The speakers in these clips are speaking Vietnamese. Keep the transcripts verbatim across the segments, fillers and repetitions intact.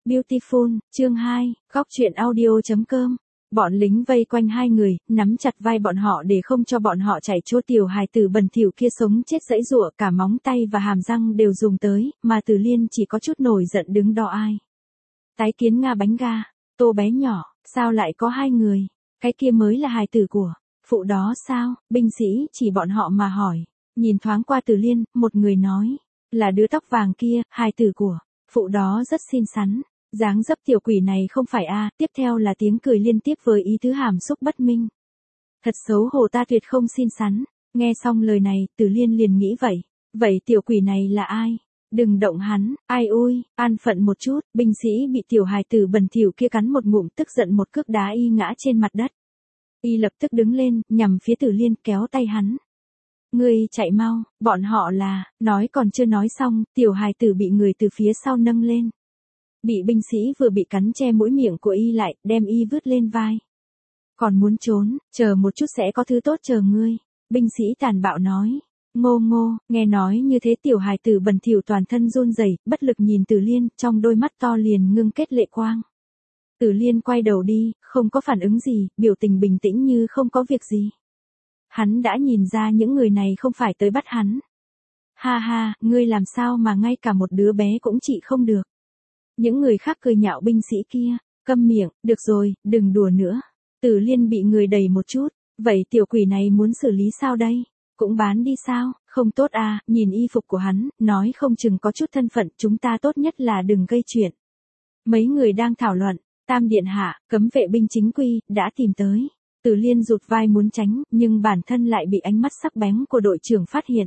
Beautiful, chương hai, góc truyện audio.com. Bọn lính vây quanh hai người, nắm chặt vai bọn họ để không cho bọn họ chạy trốn. Tiểu hài tử bẩn thỉu kia sống chết giãy giụa, cả móng tay và hàm răng đều dùng tới, mà Từ Liên chỉ có chút nổi giận đứng đó ai. Tái kiến Nga bánh ga, Tô bé nhỏ, sao lại có hai người? Cái kia mới là hài tử của phụ đó sao? Binh sĩ chỉ bọn họ mà hỏi. Nhìn thoáng qua Từ Liên, một người nói, là đứa tóc vàng kia, hài tử của phụ đó rất xinh xắn. Dáng dấp tiểu quỷ này không phải a. Tiếp theo là tiếng cười liên tiếp với ý tứ hàm xúc bất minh. Thật xấu hổ, ta tuyệt không xinh xắn. Nghe xong lời này, Từ Liên liền nghĩ vậy. Vậy tiểu quỷ này là ai? Đừng động hắn. Ai ui, an phận một chút. Binh sĩ bị tiểu hài tử bẩn thỉu kia cắn một ngụm, tức giận một cước đá y ngã trên mặt đất. Y lập tức đứng lên, nhằm phía Từ Liên, kéo tay hắn. Ngươi chạy mau, bọn họ là. Nói còn chưa nói xong, tiểu hài tử bị người từ phía sau nâng lên. Bị binh sĩ vừa bị cắn che mũi miệng của y lại, đem y vứt lên vai. Còn muốn trốn, chờ một chút sẽ có thứ tốt chờ ngươi. Binh sĩ tàn bạo nói. Ngô ngô, nghe nói như thế tiểu hài tử bẩn thỉu toàn thân run rẩy, bất lực nhìn Từ Liên, trong đôi mắt to liền ngưng kết lệ quang. Từ Liên quay đầu đi, không có phản ứng gì, biểu tình bình tĩnh như không có việc gì. Hắn đã nhìn ra những người này không phải tới bắt hắn. Ha ha, ngươi làm sao mà ngay cả một đứa bé cũng trị không được. Những người khác cười nhạo binh sĩ kia, câm miệng, được rồi, đừng đùa nữa. Từ Liên bị người đẩy một chút, vậy tiểu quỷ này muốn xử lý sao đây? Cũng bán đi sao? Không tốt à, nhìn y phục của hắn, nói không chừng có chút thân phận, chúng ta tốt nhất là đừng gây chuyện. Mấy người đang thảo luận, Tam điện hạ, cấm vệ binh chính quy, đã tìm tới. Từ Liên rụt vai muốn tránh, nhưng bản thân lại bị ánh mắt sắc bén của đội trưởng phát hiện.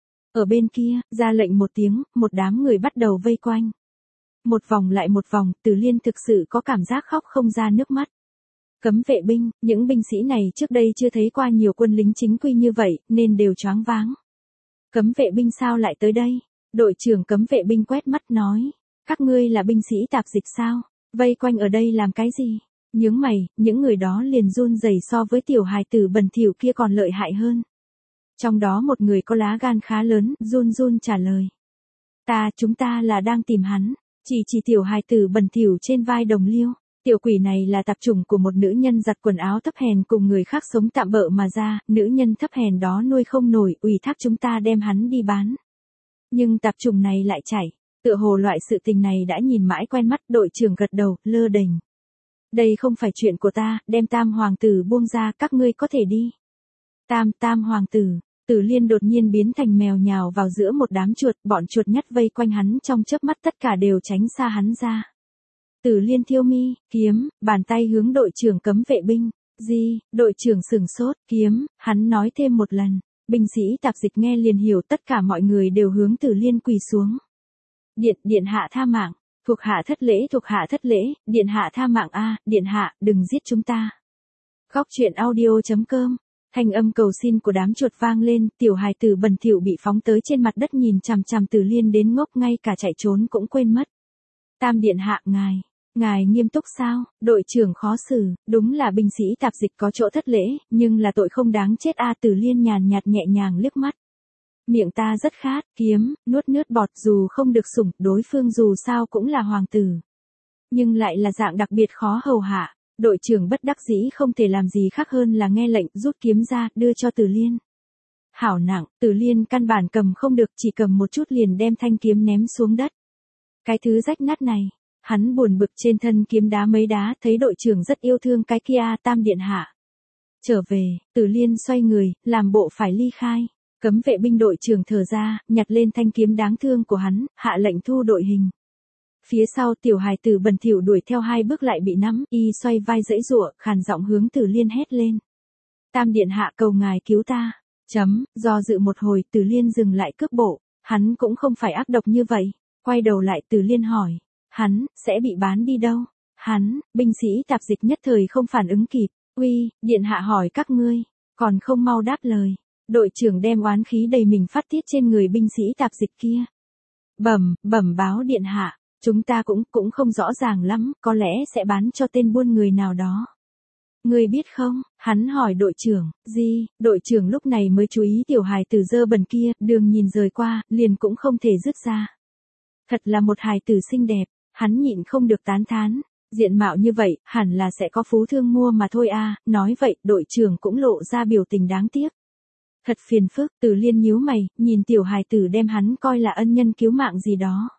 Ở bên kia, ra lệnh một tiếng, một đám người bắt đầu vây quanh. Một vòng lại một vòng, Từ Liên thực sự có cảm giác khóc không ra nước mắt. Cấm vệ binh, những binh sĩ này trước đây chưa thấy qua nhiều quân lính chính quy như vậy, nên đều choáng váng. Cấm vệ binh sao lại tới đây? Đội trưởng cấm vệ binh quét mắt nói. Các ngươi là binh sĩ tạp dịch sao? Vây quanh ở đây làm cái gì? Nhướng mày, những người đó liền run rẩy, so với tiểu hài tử bẩn thỉu kia còn lợi hại hơn. Trong đó một người có lá gan khá lớn, run run trả lời. Ta, chúng ta là đang tìm hắn. Chỉ chỉ tiểu hài tử bẩn thỉu trên vai Đồng Liêu. Tiểu quỷ này là tạp chủng của một nữ nhân giặt quần áo thấp hèn cùng người khác sống tạm bợ mà ra, nữ nhân thấp hèn đó nuôi không nổi, ủy thác chúng ta đem hắn đi bán. Nhưng tạp chủng này lại chạy, tựa hồ loại sự tình này đã nhìn mãi quen mắt. Đội trưởng gật đầu, lơ đễnh. Đây không phải chuyện của ta, đem Tam hoàng tử buông ra, các ngươi có thể đi. Tam, Tam hoàng tử. Từ Liên đột nhiên biến thành mèo nhào vào giữa một đám chuột, bọn chuột nhắt vây quanh hắn trong chớp mắt tất cả đều tránh xa hắn ra. Từ Liên thiêu mi, kiếm, bàn tay hướng đội trưởng cấm vệ binh. Gì? Đội trưởng sửng sốt, kiếm, hắn nói thêm một lần. Binh sĩ tạp dịch nghe liền hiểu, tất cả mọi người đều hướng Từ Liên quỳ xuống. Điện, điện hạ tha mạng, thuộc hạ thất lễ, thuộc hạ thất lễ, điện hạ tha mạng a, điện hạ, đừng giết chúng ta. Góc truyện audio.com. Thanh âm cầu xin của đám chuột vang lên, tiểu hài tử bẩn thỉu bị phóng tới trên mặt đất nhìn chằm chằm Từ Liên đến ngốc, ngay cả chạy trốn cũng quên mất. Tam điện hạ, ngài, ngài nghiêm túc sao? Đội trưởng khó xử, đúng là binh sĩ tạp dịch có chỗ thất lễ, nhưng là tội không đáng chết a. Từ Liên nhàn nhạt nhẹ nhàng liếc mắt. Miệng ta rất khát, kiếm, nuốt nước bọt, dù không được sủng, đối phương dù sao cũng là hoàng tử. Nhưng lại là dạng đặc biệt khó hầu hạ. Đội trưởng bất đắc dĩ không thể làm gì khác hơn là nghe lệnh, rút kiếm ra, đưa cho Từ Liên. Hảo nặng, Từ Liên căn bản cầm không được, chỉ cầm một chút liền đem thanh kiếm ném xuống đất. Cái thứ rách nát này, hắn buồn bực trên thân kiếm đá mấy đá, thấy đội trưởng rất yêu thương cái kia. Tam điện hạ. Trở về, Từ Liên xoay người, làm bộ phải ly khai. Cấm vệ binh đội trưởng thở ra, nhặt lên thanh kiếm đáng thương của hắn, hạ lệnh thu đội hình. Phía sau tiểu hài tử bẩn thỉu đuổi theo hai bước lại bị nắm, y xoay vai giãy giụa, khàn giọng hướng Từ Liên hét lên. Tam điện hạ, cầu ngài cứu ta. Chấm, do dự một hồi, Từ Liên dừng lại cước bộ, hắn cũng không phải ác độc như vậy. Quay đầu lại, Từ Liên hỏi, hắn, sẽ bị bán đi đâu? Hắn, binh sĩ tạp dịch nhất thời không phản ứng kịp. Uy, điện hạ hỏi các ngươi, còn không mau đáp lời. Đội trưởng đem oán khí đầy mình phát tiết trên người binh sĩ tạp dịch kia. Bẩm, bẩm báo điện hạ. Chúng ta cũng, cũng không rõ ràng lắm, có lẽ sẽ bán cho tên buôn người nào đó. Ngươi biết không? Hắn hỏi đội trưởng. Gì? Đội trưởng lúc này mới chú ý tiểu hài tử dơ bẩn kia, đường nhìn rời qua, liền cũng không thể dứt ra. Thật là một hài tử xinh đẹp. Hắn nhịn không được tán thán, diện mạo như vậy, hẳn là sẽ có phú thương mua mà thôi a. Nói vậy, đội trưởng cũng lộ ra biểu tình đáng tiếc. Thật phiền phức, Từ Liên nhíu mày, nhìn tiểu hài tử đem hắn coi là ân nhân cứu mạng gì đó.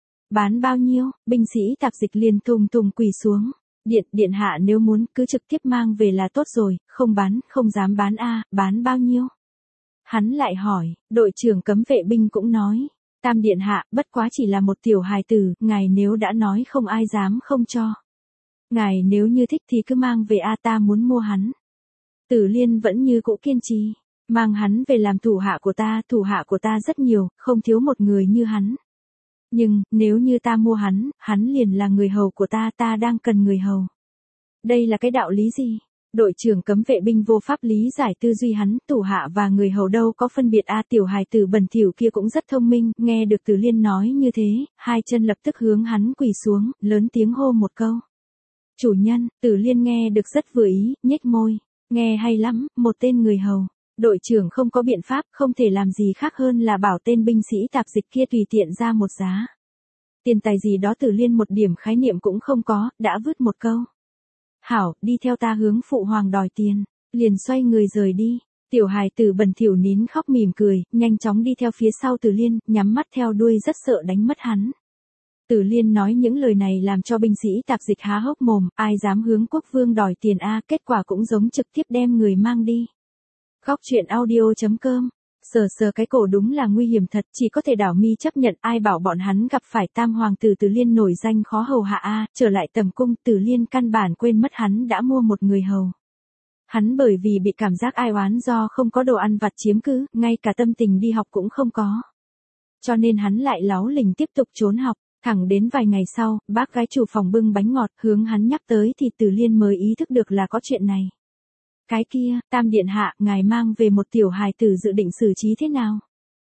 Bán bao nhiêu? Binh sĩ tạp dịch liền thùng thùng quỳ xuống. Điện, điện hạ nếu muốn cứ trực tiếp mang về là tốt rồi, không bán, không dám bán a, bán bao nhiêu? Hắn lại hỏi, đội trưởng cấm vệ binh cũng nói, Tam điện hạ, bất quá chỉ là một tiểu hài tử, ngài nếu đã nói không ai dám không cho. Ngài nếu như thích thì cứ mang về a, ta muốn mua hắn. Tử Liên vẫn như cũ kiên trì, mang hắn về làm thủ hạ của ta, thủ hạ của ta rất nhiều, không thiếu một người như hắn. Nhưng, nếu như ta mua hắn, hắn liền là người hầu của ta, ta đang cần người hầu. Đây là cái đạo lý gì? Đội trưởng cấm vệ binh vô pháp lý giải tư duy hắn, thủ hạ và người hầu đâu có phân biệt a. Tiểu hài tử bẩn thỉu kia cũng rất thông minh, nghe được Từ Liên nói như thế, hai chân lập tức hướng hắn quỳ xuống, lớn tiếng hô một câu. Chủ nhân, Từ Liên nghe được rất vừa ý, nhếch môi, nghe hay lắm, một tên người hầu. Đội trưởng không có biện pháp, không thể làm gì khác hơn là bảo tên binh sĩ tạp dịch kia tùy tiện ra một giá. Tiền tài gì đó Từ Liên một điểm khái niệm cũng không có, đã vứt một câu. Hảo, đi theo ta hướng phụ hoàng đòi tiền, liền xoay người rời đi. Tiểu hài tử bẩn thỉu nín khóc mỉm cười, nhanh chóng đi theo phía sau Từ Liên, nhắm mắt theo đuôi rất sợ đánh mất hắn. Từ Liên nói những lời này làm cho binh sĩ tạp dịch há hốc mồm, ai dám hướng quốc vương đòi tiền a, kết quả cũng giống trực tiếp đem người mang đi. Góc truyện audio chấm com. Sờ sờ cái cổ đúng là nguy hiểm thật, chỉ có thể đảo mi chấp nhận, ai bảo bọn hắn gặp phải tam hoàng tử Từ Liên nổi danh khó hầu hạ a. Trở lại tầm cung, Từ Liên căn bản quên mất hắn đã mua một người hầu. Hắn bởi vì bị cảm giác ai oán do không có đồ ăn vặt chiếm cứ, ngay cả tâm tình đi học cũng không có. Cho nên hắn lại láu lỉnh tiếp tục trốn học, thẳng đến vài ngày sau, bác gái chủ phòng bưng bánh ngọt hướng hắn nhắc tới thì Từ Liên mới ý thức được là có chuyện này. Cái kia, Tam điện hạ, ngài mang về một tiểu hài tử dự định xử trí thế nào?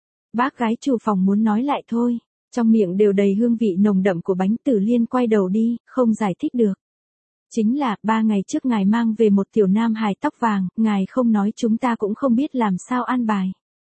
Bác gái chủ phòng muốn nói lại thôi, trong miệng đều đầy hương vị nồng đậm của bánh. Từ Liên quay đầu đi, không giải thích được. Chính là, ba ngày trước ngài mang về một tiểu nam hài tóc vàng, ngài không nói chúng ta cũng không biết làm sao an bài.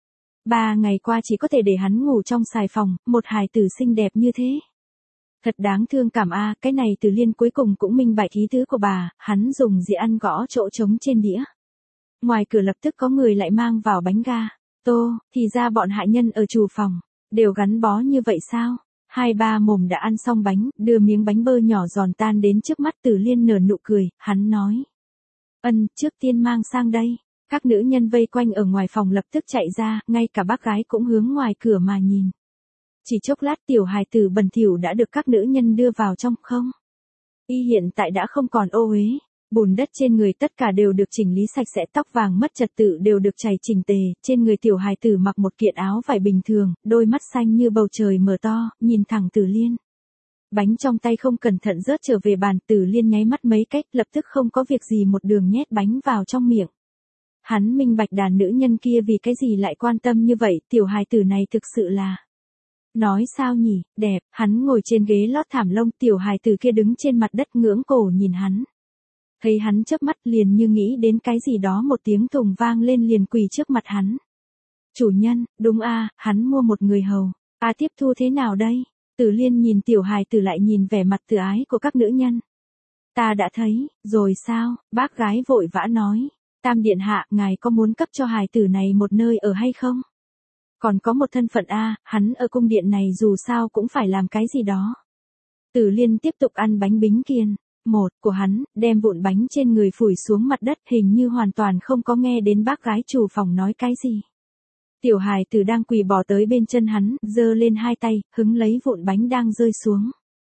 Ba ngày qua chỉ có thể để hắn ngủ trong xài phòng, một hài tử xinh đẹp như thế. Thật đáng thương cảm a. Cái này Từ Liên cuối cùng cũng minh bạch ý tứ của bà, hắn dùng dĩa ăn gõ chỗ trống trên đĩa. Ngoài cửa lập tức có người lại mang vào bánh ga. Tô, thì ra bọn hạ nhân ở chủ phòng, đều gắn bó như vậy sao? Hai ba mồm đã ăn xong bánh, đưa miếng bánh bơ nhỏ giòn tan đến trước mắt. Từ Liên nở nụ cười, hắn nói. Ân, trước tiên mang sang đây. Các nữ nhân vây quanh ở ngoài phòng lập tức chạy ra, ngay cả bác gái cũng hướng ngoài cửa mà nhìn. Chỉ chốc lát tiểu hài tử bẩn thỉu đã được các nữ nhân đưa vào trong không. Y hiện tại đã không còn ô uế, bùn đất trên người tất cả đều được chỉnh lý sạch sẽ, tóc vàng mất trật tự đều được chải chỉnh tề, trên người tiểu hài tử mặc một kiện áo vải bình thường, đôi mắt xanh như bầu trời mở to, nhìn thẳng Từ Liên. Bánh trong tay không cẩn thận rớt trở về bàn, Từ Liên nháy mắt mấy cách, lập tức không có việc gì một đường nhét bánh vào trong miệng. Hắn minh bạch đàn nữ nhân kia vì cái gì lại quan tâm như vậy, tiểu hài tử này thực sự là... Nói sao nhỉ, đẹp, hắn ngồi trên ghế lót thảm lông, tiểu hài tử kia đứng trên mặt đất ngưỡng cổ nhìn hắn. Thấy hắn chớp mắt liền như nghĩ đến cái gì đó, một tiếng thùng vang lên liền quỳ trước mặt hắn. Chủ nhân, đúng a, hắn mua một người hầu, a tiếp thu thế nào đây? Từ Liên nhìn tiểu hài tử lại nhìn vẻ mặt từ ái của các nữ nhân. Ta đã thấy, rồi sao, bác gái vội vã nói. Tam điện hạ, ngài có muốn cấp cho hài tử này một nơi ở hay không? Còn có một thân phận a, hắn ở cung điện này dù sao cũng phải làm cái gì đó. Từ Liên tiếp tục ăn bánh bính kiên, một của hắn, đem vụn bánh trên người phủi xuống mặt đất, hình như hoàn toàn không có nghe đến bác gái chủ phòng nói cái gì. Tiểu hài tử đang quỳ bò tới bên chân hắn, giơ lên hai tay, hứng lấy vụn bánh đang rơi xuống.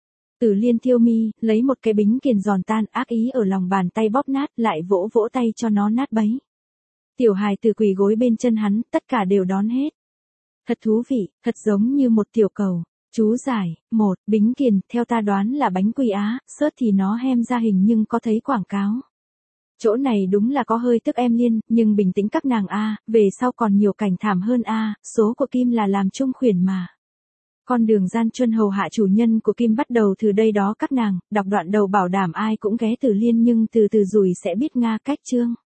Từ Liên thiêu mi, lấy một cái bính kiền giòn tan, ác ý ở lòng bàn tay bóp nát, lại vỗ vỗ tay cho nó nát bấy. Tiểu hài tử quỳ gối bên chân hắn, tất cả đều đón hết. Thật thú vị, thật giống như một tiểu cầu. Chú giải, một, bính kiền, theo ta đoán là bánh quy á, sớt thì nó hem ra hình nhưng có thấy quảng cáo. Chỗ này đúng là có hơi tức em Liên, nhưng bình tĩnh các nàng a, về sau còn nhiều cảnh thảm hơn a, số của Kim là làm chung khuyển mà. Con đường gian truân hầu hạ chủ nhân của Kim bắt đầu từ đây đó các nàng, đọc đoạn đầu bảo đảm ai cũng ghé Từ Liên nhưng từ từ rồi sẽ biết Nga cách chương.